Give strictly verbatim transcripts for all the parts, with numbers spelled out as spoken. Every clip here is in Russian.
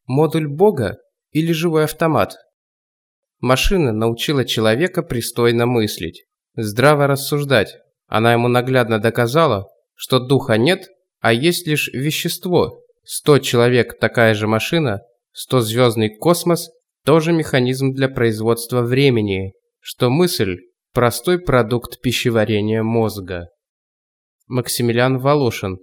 Модуль Бога или живой автомат? Машина научила человека пристойно мыслить, здраво рассуждать. Она ему наглядно доказала, что духа нет, а есть лишь вещество. Сто человек – такая же машина, сто звездный космос – тоже механизм для производства времени, что мысль – простой продукт пищеварения мозга. Максимилиан Волошин.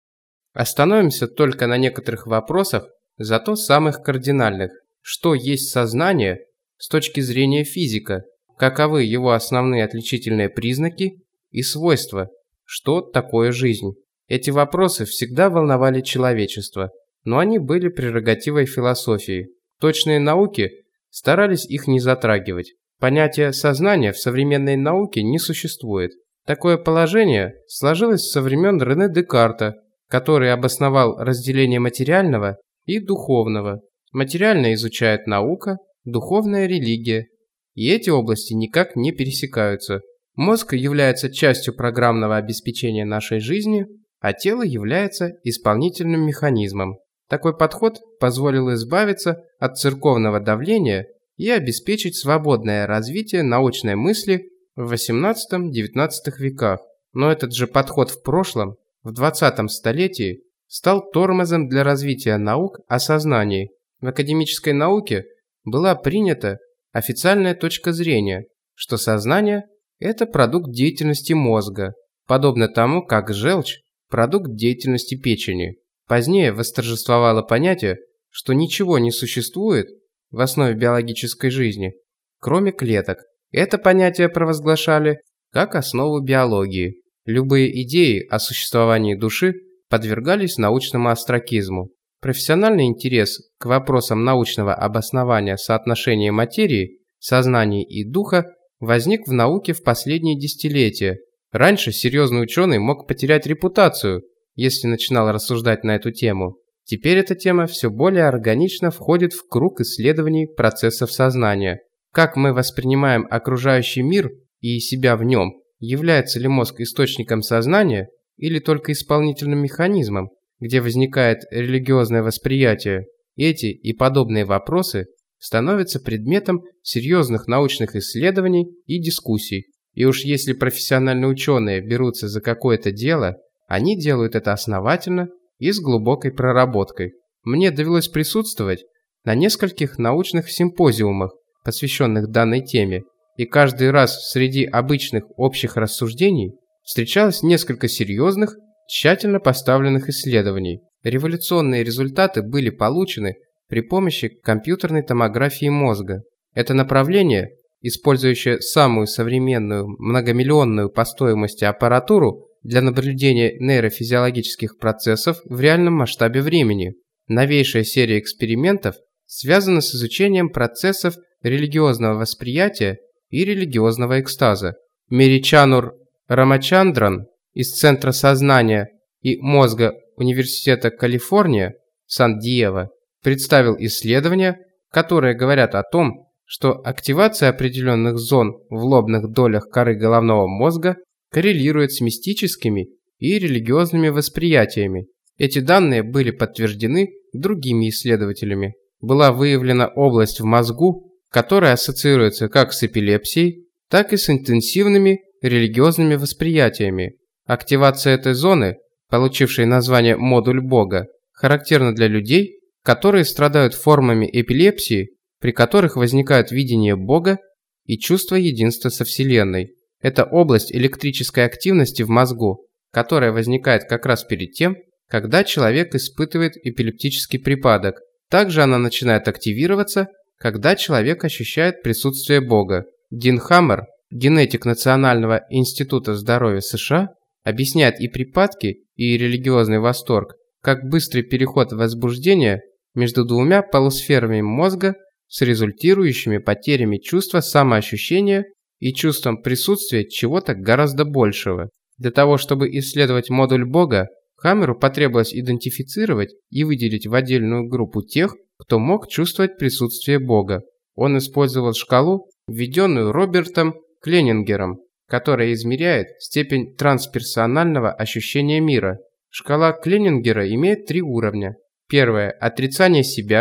Остановимся только на некоторых вопросах, зато самых кардинальных. Что есть сознание с точки зрения физика? Каковы его основные отличительные признаки и свойства? Что такое жизнь? Эти вопросы всегда волновали человечество, но они были прерогативой философии. Точные науки старались их не затрагивать. Понятия сознания в современной науке не существует. Такое положение сложилось со времен Рене Декарта, который обосновал разделение материального и духовного. Материальное изучает наука, духовная – религия. И эти области никак не пересекаются. Мозг является частью программного обеспечения нашей жизни, а тело является исполнительным механизмом. Такой подход позволил избавиться от церковного давления и обеспечить свободное развитие научной мысли в восемнадцатом-девятнадцатом веках. Но этот же подход в прошлом, в двадцатом столетии, стал тормозом для развития наук о сознании. В академической науке была принята официальная точка зрения, что сознание – это продукт деятельности мозга, подобно тому, как желчь – продукт деятельности печени. Позднее восторжествовало понятие, что ничего не существует в основе биологической жизни, кроме клеток. Это понятие провозглашали как основу биологии. Любые идеи о существовании души подвергались научному остракизму. Профессиональный интерес к вопросам научного обоснования соотношения материи, сознания и духа возник в науке в последние десятилетия. Раньше серьезный ученый мог потерять репутацию, если начинал рассуждать на эту тему. Теперь эта тема все более органично входит в круг исследований процессов сознания. Как мы воспринимаем окружающий мир и себя в нем? Является ли мозг источником сознания или только исполнительным механизмом, где возникает религиозное восприятие? Эти и подобные вопросы становятся предметом серьезных научных исследований и дискуссий. И уж если профессиональные ученые берутся за какое-то дело, они делают это основательно и с глубокой проработкой. Мне довелось присутствовать на нескольких научных симпозиумах, посвященных данной теме, и каждый раз среди обычных общих рассуждений встречалось несколько серьезных, тщательно поставленных исследований. Революционные результаты были получены при помощи компьютерной томографии мозга. Это направление, использующее самую современную многомиллионную по стоимости аппаратуру для наблюдения нейрофизиологических процессов в реальном масштабе времени. Новейшая серия экспериментов связана с изучением процессов религиозного восприятия и религиозного экстаза. Меричанур Рамачандран из Центра сознания и мозга Университета Калифорния, Сан-Диего, представил исследования, которые говорят о том, что активация определенных зон в лобных долях коры головного мозга коррелирует с мистическими и религиозными восприятиями. Эти данные были подтверждены другими исследователями. Была выявлена область в мозгу, которая ассоциируется как с эпилепсией, так и с интенсивными религиозными восприятиями. Активация этой зоны, получившей название «модуль Бога», характерна для людей, которые страдают формами эпилепсии, при которых возникает видение Бога и чувство единства со Вселенной. Это область электрической активности в мозгу, которая возникает как раз перед тем, когда человек испытывает эпилептический припадок. Также она начинает активироваться, когда человек ощущает присутствие Бога. Дин Хаммер, генетик Национального института здоровья США, объясняет и припадки, и религиозный восторг, как быстрый переход возбуждения между двумя полусферами мозга с результирующими потерями чувства самоощущения и чувством присутствия чего-то гораздо большего. Для того, чтобы исследовать модуль Бога, Хаммеру потребовалось идентифицировать и выделить в отдельную группу тех, кто мог чувствовать присутствие Бога. Он использовал шкалу, введенную Робертом Кленингером, которая измеряет степень трансперсонального ощущения мира. Шкала Кленингера имеет три уровня. Первое – отрицание себя,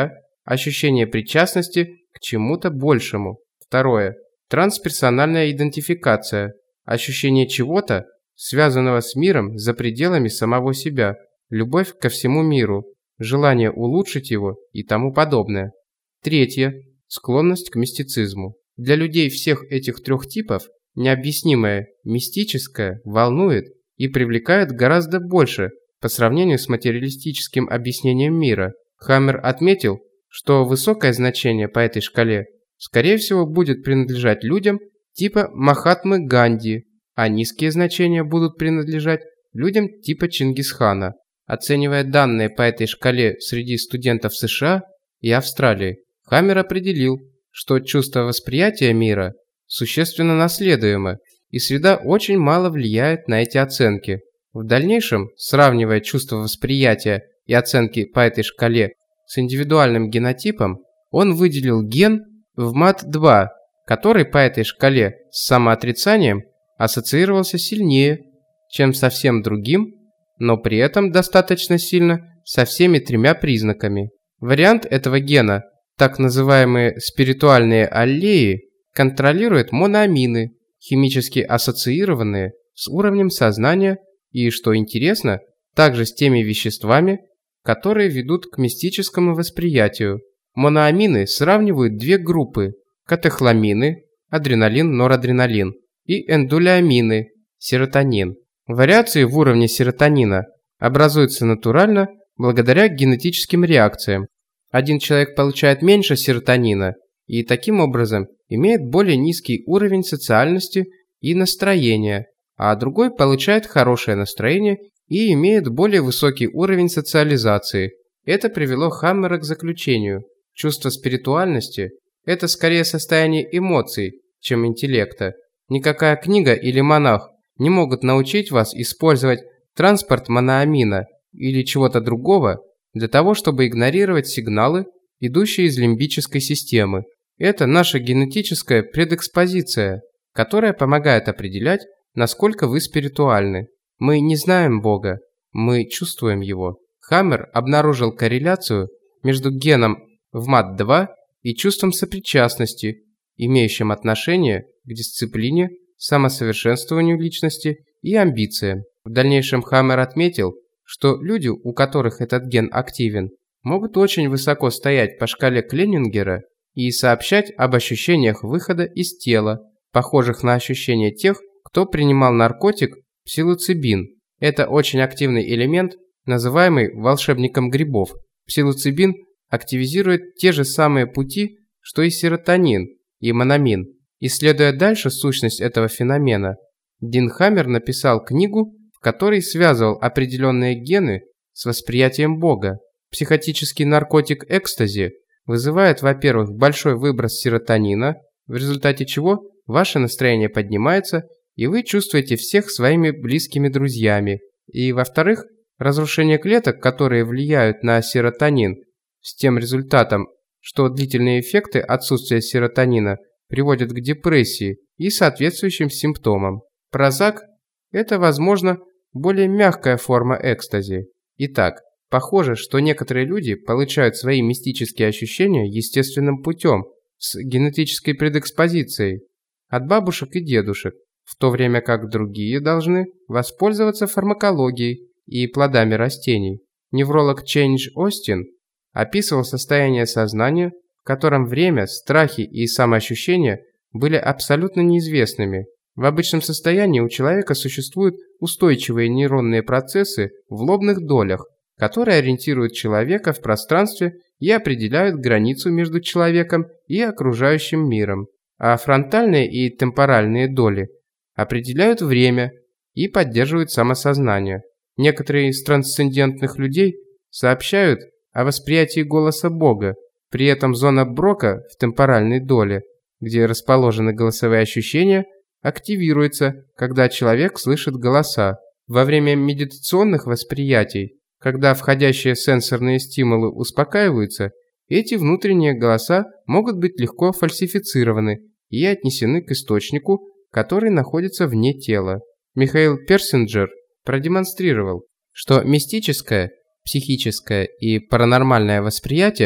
ощущение причастности к чему-то большему. Второе. Трансперсональная идентификация, ощущение чего-то, связанного с миром за пределами самого себя, любовь ко всему миру, желание улучшить его и тому подобное. Третье. Склонность к мистицизму. Для людей всех этих трех типов необъяснимое мистическое волнует и привлекает гораздо больше по сравнению с материалистическим объяснением мира. Хаммер отметил, что высокое значение по этой шкале скорее всего будет принадлежать людям типа Махатмы Ганди, а низкие значения будут принадлежать людям типа Чингисхана. Оценивая данные по этой шкале среди студентов США и Австралии, Хаммер определил, что чувство восприятия мира существенно наследуемо, и среда очень мало влияет на эти оценки. В дальнейшем, сравнивая чувство восприятия и оценки по этой шкале с индивидуальным генотипом, он выделил ген в эм а тэ два, который по этой шкале с самоотрицанием ассоциировался сильнее, чем со всем другим, но при этом достаточно сильно со всеми тремя признаками. Вариант этого гена, так называемые спиритуальные аллеи, контролирует моноамины, химически ассоциированные с уровнем сознания и, что интересно, также с теми веществами, которые ведут к мистическому восприятию. Моноамины сравнивают две группы – катехоламины, адреналин, норадреналин, и эндолеамины, серотонин. Вариации в уровне серотонина образуются натурально благодаря генетическим реакциям. Один человек получает меньше серотонина и таким образом имеет более низкий уровень социальности и настроения, а другой получает хорошее настроение и имеет более высокий уровень социализации. Это привело Хаммера к заключению: чувство спиритуальности – это скорее состояние эмоций, чем интеллекта. Никакая книга или монах не могут научить вас использовать транспорт моноамина или чего-то другого для того, чтобы игнорировать сигналы, идущие из лимбической системы. Это наша генетическая предэкспозиция, которая помогает определять, насколько вы спиритуальны. Мы не знаем Бога, мы чувствуем Его. Хаммер обнаружил корреляцию между геном в эм а тэ два и чувством сопричастности, имеющим отношение к дисциплине, самосовершенствованию личности и амбициям. В дальнейшем Хаммер отметил, что люди, у которых этот ген активен, могут очень высоко стоять по шкале Кленингера и сообщать об ощущениях выхода из тела, похожих на ощущения тех, кто принимал наркотик псилоцибин. Это очень активный элемент, называемый волшебником грибов. Псилоцибин активизирует те же самые пути, что и серотонин и моноамин. Исследуя дальше сущность этого феномена, Дин Хаммер написал книгу, в которой связывал определенные гены с восприятием Бога. Психотический наркотик экстази вызывает, во-первых, большой выброс серотонина, в результате чего ваше настроение поднимается, и вы чувствуете всех своими близкими друзьями. И, во-вторых, разрушение клеток, которые влияют на серотонин, с тем результатом, что длительные эффекты отсутствия серотонина приводят к депрессии и соответствующим симптомам. Прозак – это, возможно, более мягкая форма экстази. Итак, похоже, что некоторые люди получают свои мистические ощущения естественным путем, с генетической предэкспозицией, от бабушек и дедушек, в то время как другие должны воспользоваться фармакологией и плодами растений. Невролог Чейндж Остин описывал состояние сознания, в котором время, страхи и самоощущения были абсолютно неизвестными. В обычном состоянии у человека существуют устойчивые нейронные процессы в лобных долях, которые ориентируют человека в пространстве и определяют границу между человеком и окружающим миром, а фронтальные и темпоральные доли определяют время и поддерживают самосознание. Некоторые из трансцендентных людей сообщают о восприятии голоса Бога, при этом зона Брока в темпоральной доле, где расположены голосовые ощущения, активируется, когда человек слышит голоса. Во время медитационных восприятий, когда входящие сенсорные стимулы успокаиваются, эти внутренние голоса могут быть легко фальсифицированы и отнесены к источнику, который находится вне тела. Михаил Персинджер продемонстрировал, что мистическое, психическое и паранормальное восприятие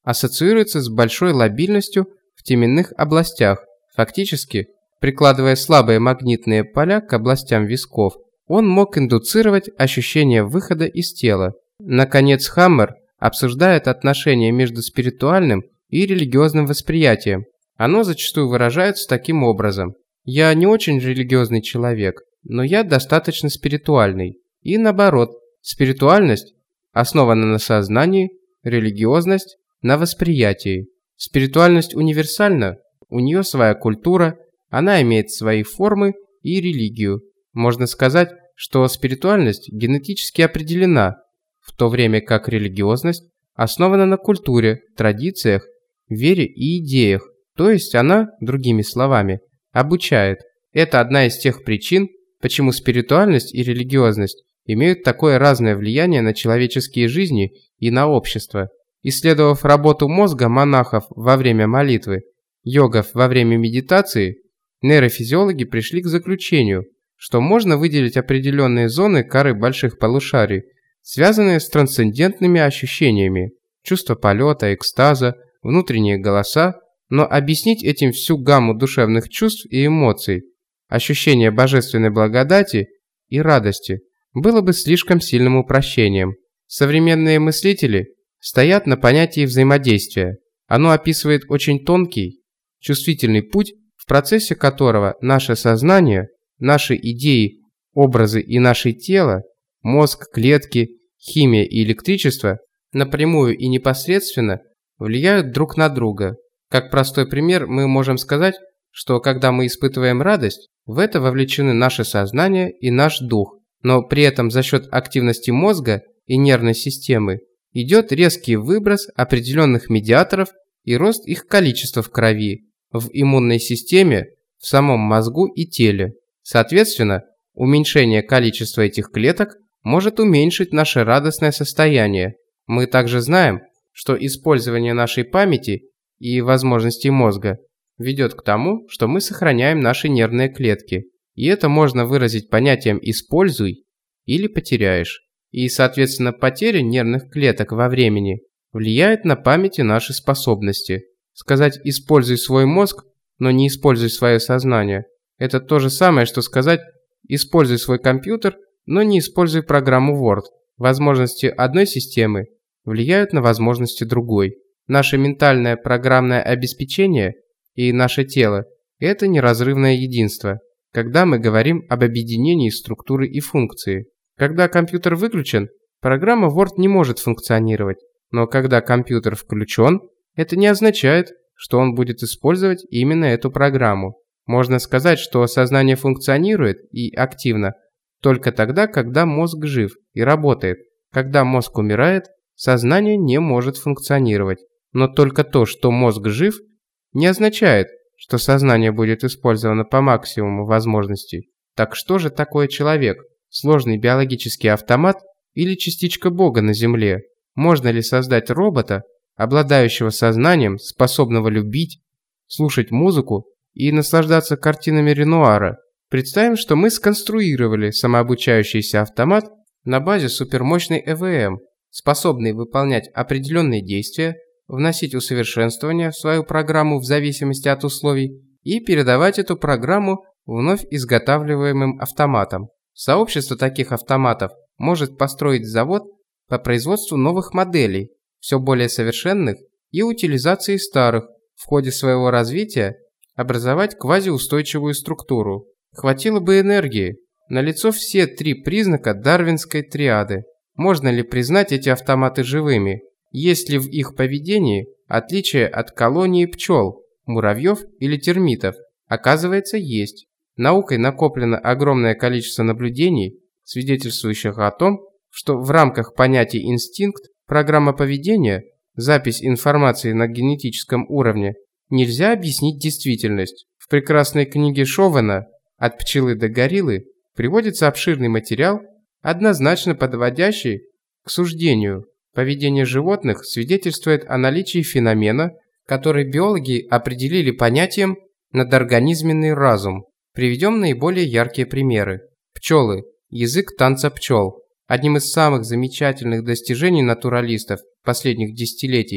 ассоциируется с большой лобильностью в теменных областях. Фактически, прикладывая слабые магнитные поля к областям висков, он мог индуцировать ощущение выхода из тела. Наконец, Хаммер обсуждает отношения между спиритуальным и религиозным восприятием. Оно зачастую выражается таким образом: «Я не очень религиозный человек, но я достаточно спиритуальный». И наоборот, спиритуальность основана на сознании, религиозность – на восприятии. Спиритуальность универсальна, у нее своя культура, она имеет свои формы и религию. Можно сказать, что спиритуальность генетически определена, в то время как религиозность основана на культуре, традициях, вере и идеях, то есть она, другими словами, обучает. Это одна из тех причин, почему спиритуальность и религиозность имеют такое разное влияние на человеческие жизни и на общество. Исследовав работу мозга монахов во время молитвы, йогов во время медитации, нейрофизиологи пришли к заключению, что можно выделить определенные зоны коры больших полушарий, связанные с трансцендентными ощущениями, чувство полета, экстаза, внутренние голоса, но объяснить этим всю гамму душевных чувств и эмоций, ощущения божественной благодати и радости, было бы слишком сильным упрощением. Современные мыслители стоят на понятии взаимодействия. Оно описывает очень тонкий, чувствительный путь, в процессе которого наше сознание, наши идеи, образы и наше тело, мозг, клетки, химия и электричество напрямую и непосредственно влияют друг на друга. Как простой пример мы можем сказать, что когда мы испытываем радость, в это вовлечены наше сознание и наш дух, но при этом за счет активности мозга и нервной системы идет резкий выброс определенных медиаторов и рост их количества в крови, в иммунной системе, в самом мозгу и теле. Соответственно, уменьшение количества этих клеток может уменьшить наше радостное состояние. Мы также знаем, что использование нашей памяти и возможностей мозга ведет к тому, что мы сохраняем наши нервные клетки. И это можно выразить понятием «используй» или «потеряешь». И, соответственно, потеря нервных клеток во времени влияет на память и наши способности. Сказать «используй свой мозг», но не используй свое сознание – это то же самое, что сказать «используй свой компьютер», но не используй программу Word. Возможности одной системы влияют на возможности другой. Наше ментальное программное обеспечение и наше тело – это неразрывное единство, когда мы говорим об объединении структуры и функции. Когда компьютер выключен, программа Word не может функционировать, но когда компьютер включен, это не означает, что он будет использовать именно эту программу. Можно сказать, что сознание функционирует и активно только тогда, когда мозг жив и работает. Когда мозг умирает, сознание не может функционировать. Но только то, что мозг жив, не означает, что сознание будет использовано по максимуму возможностей. Так что же такое человек? Сложный биологический автомат или частичка Бога на Земле? Можно ли создать робота, обладающего сознанием, способного любить, слушать музыку и наслаждаться картинами Ренуара? Представим, что мы сконструировали самообучающийся автомат на базе супермощной и ви эм, способный выполнять определенные действия, вносить усовершенствования в свою программу в зависимости от условий и передавать эту программу вновь изготавливаемым автоматам. Сообщество таких автоматов может построить завод по производству новых моделей, все более совершенных, и утилизации старых, в ходе своего развития образовать квазиустойчивую структуру. Хватило бы энергии. Налицо все три признака дарвинской триады. Можно ли признать эти автоматы живыми? Есть ли в их поведении отличие от колонии пчел, муравьев или термитов? Оказывается, есть. Наукой накоплено огромное количество наблюдений, свидетельствующих о том, что в рамках понятий инстинкт, программа поведения, запись информации на генетическом уровне нельзя объяснить действительность. В прекрасной книге Шовена «От пчелы до гориллы» приводится обширный материал, однозначно подводящий к суждению. Поведение животных свидетельствует о наличии феномена, который биологи определили понятием «надорганизменный разум». Приведем наиболее яркие примеры. Пчелы. Язык танца пчел. Одним из самых замечательных достижений натуралистов последних десятилетий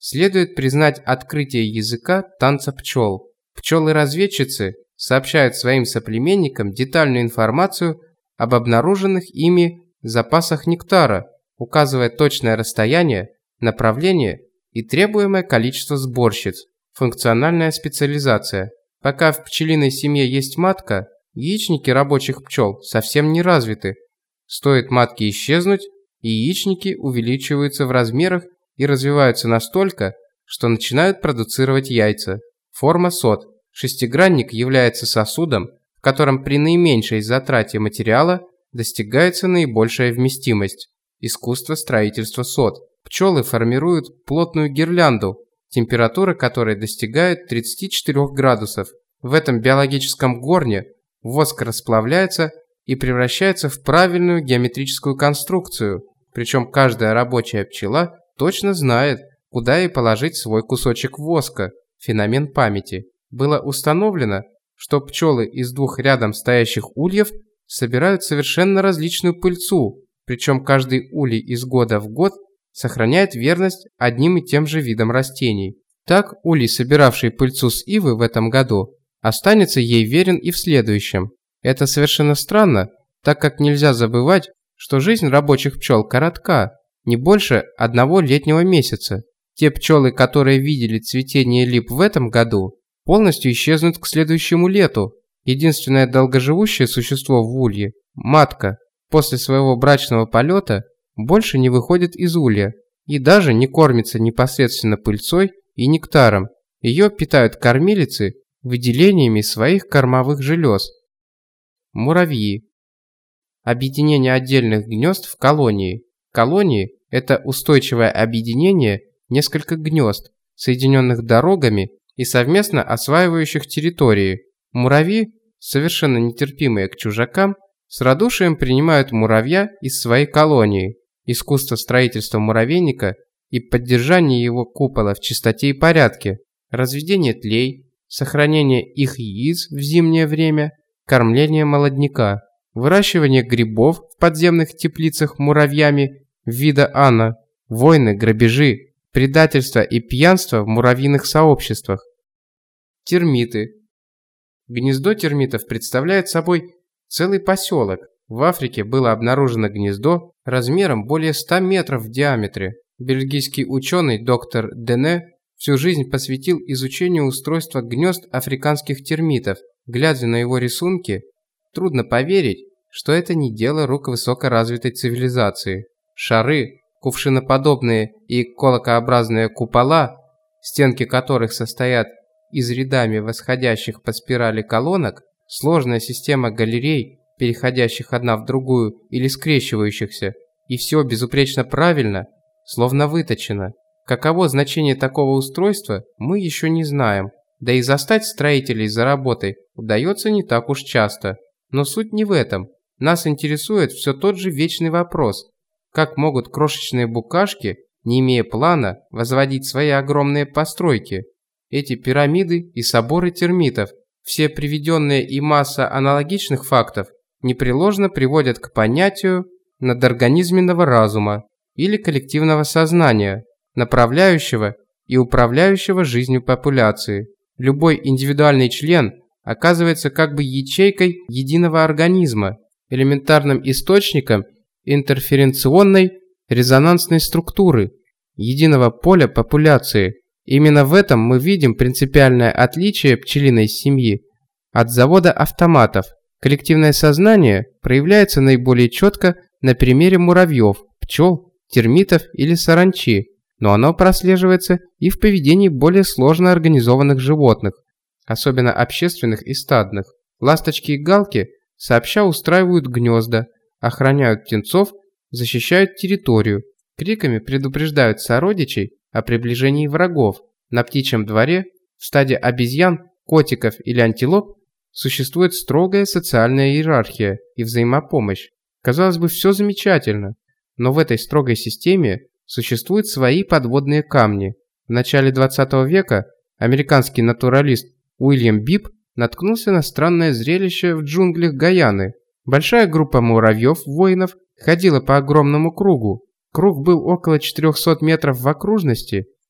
следует признать открытие языка танца пчел. Пчелы-разведчицы сообщают своим соплеменникам детальную информацию об обнаруженных ими запасах нектара, указывая точное расстояние, направление и требуемое количество сборщиц. Функциональная специализация. Пока в пчелиной семье есть матка, яичники рабочих пчел совсем не развиты. Стоит матке исчезнуть, и яичники увеличиваются в размерах и развиваются настолько, что начинают продуцировать яйца. Форма сот. Шестигранник является сосудом, в котором при наименьшей затрате материала достигается наибольшая вместимость. Искусство строительства сот. Пчелы формируют плотную гирлянду, температура которой достигает тридцати четырёх градусов. В этом биологическом горне воск расплавляется и превращается в правильную геометрическую конструкцию, причем каждая рабочая пчела точно знает, куда ей положить свой кусочек воска, феномен памяти. Было установлено, что пчелы из двух рядом стоящих ульев собирают совершенно различную пыльцу, причем каждый улей из года в год сохраняет верность одним и тем же видам растений. Так, улей, собиравший пыльцу с ивы в этом году, останется ей верен и в следующем. Это совершенно странно, так как нельзя забывать, что жизнь рабочих пчел коротка, не больше одного летнего месяца. Те пчелы, которые видели цветение лип в этом году, полностью исчезнут к следующему лету. Единственное долгоживущее существо в улье – матка, после своего брачного полета больше не выходит из улья и даже не кормится непосредственно пыльцой и нектаром. Ее питают кормилицы выделениями своих кормовых желез. Муравьи. Объединение отдельных гнезд в колонии. Колонии – это устойчивое объединение нескольких гнезд, соединенных дорогами и совместно осваивающих территории. Муравьи, совершенно нетерпимые к чужакам, с радушием принимают муравья из своей колонии. Искусство строительства муравейника и поддержание его купола в чистоте и порядке, разведение тлей, сохранение их яиц в зимнее время, кормление молодняка, выращивание грибов в подземных теплицах муравьями вида Анна, войны, грабежи, предательство и пьянство в муравьиных сообществах. Термиты. Гнездо термитов представляет собой целый поселок. В Африке было обнаружено гнездо размером более ста метров в диаметре. Бельгийский ученый доктор Дене всю жизнь посвятил изучению устройства гнезд африканских термитов. Глядя на его рисунки, трудно поверить, что это не дело рук высокоразвитой цивилизации. Шары, кувшиноподобные и колокообразные купола, стенки которых состоят из рядами восходящих по спирали колонок, сложная система галерей, переходящих одна в другую или скрещивающихся, и все безупречно правильно, словно выточено. Каково значение такого устройства, мы еще не знаем, да и застать строителей за работой удается не так уж часто. Но суть не в этом. Нас интересует все тот же вечный вопрос: как могут крошечные букашки, не имея плана, возводить свои огромные постройки? Эти пирамиды и соборы термитов, все приведенные и масса аналогичных фактов, непреложно приводят к понятию надорганизменного разума или коллективного сознания, направляющего и управляющего жизнью популяции. Любой индивидуальный член оказывается как бы ячейкой единого организма, элементарным источником интерференционной резонансной структуры, единого поля популяции. Именно в этом мы видим принципиальное отличие пчелиной семьи от завода автоматов. Коллективное сознание проявляется наиболее четко на примере муравьев, пчел, термитов или саранчи, но оно прослеживается и в поведении более сложно организованных животных, особенно общественных и стадных. Ласточки и галки сообща устраивают гнезда, охраняют птенцов, защищают территорию, криками предупреждают сородичей о приближении врагов. На птичьем дворе, в стаде обезьян, котиков или антилоп, существует строгая социальная иерархия и взаимопомощь. Казалось бы, все замечательно, но в этой строгой системе существуют свои подводные камни. В начале двадцатого века американский натуралист Уильям Бип наткнулся на странное зрелище в джунглях Гайаны. Большая группа муравьев-воинов ходила по огромному кругу. Круг был около четырёхсот метров в окружности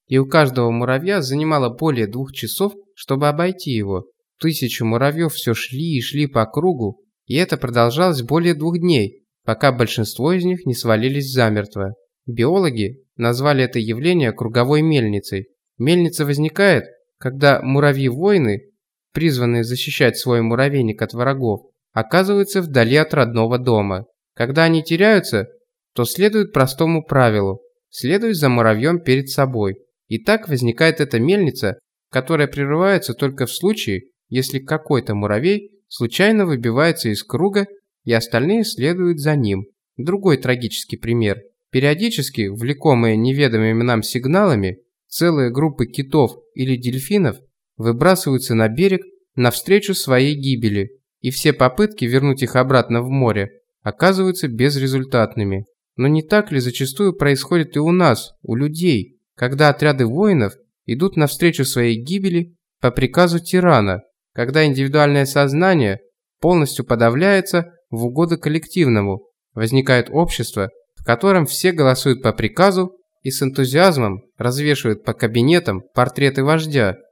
и у каждого муравья занимало более двух часов, чтобы обойти его. Тысячи муравьев все шли и шли по кругу, и это продолжалось более двух дней, пока большинство из них не свалились замертво. Биологи назвали это явление круговой мельницей. Мельница возникает, когда муравьи-воины, призванные защищать свой муравейник от врагов, оказываются вдали от родного дома. Когда они теряются, то следуют простому правилу – следуй за муравьем перед собой. И так возникает эта мельница, которая прерывается только в случае, если какой-то муравей случайно выбивается из круга, и остальные следуют за ним. Другой трагический пример. Периодически, влекомые неведомыми нам сигналами, целые группы китов или дельфинов выбрасываются на берег навстречу своей гибели, и все попытки вернуть их обратно в море оказываются безрезультатными. Но не так ли зачастую происходит и у нас, у людей, когда отряды воинов идут навстречу своей гибели по приказу тирана, когда индивидуальное сознание полностью подавляется в угоду коллективному, возникает общество, в котором все голосуют по приказу и с энтузиазмом развешивают по кабинетам портреты вождя,